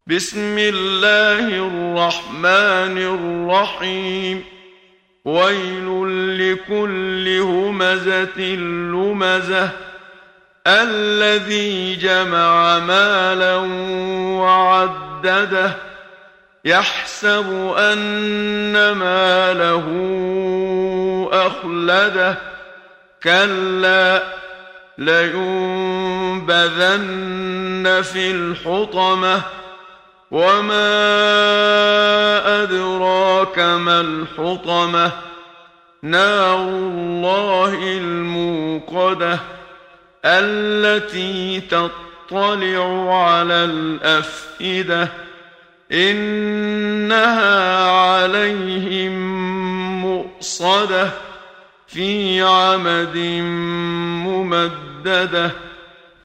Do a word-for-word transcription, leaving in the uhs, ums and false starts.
بسم الله الرحمن الرحيم ويل لكل همزة لمزة الذي جمع مالا وعدده يحسب أن ماله أخلده كلا لينبذن في الحطمة وما أدراك ما الحطمة نار الله الموقدة التي تطلع على الأفئدة إنها عليهم مؤصدة في عمد ممددة.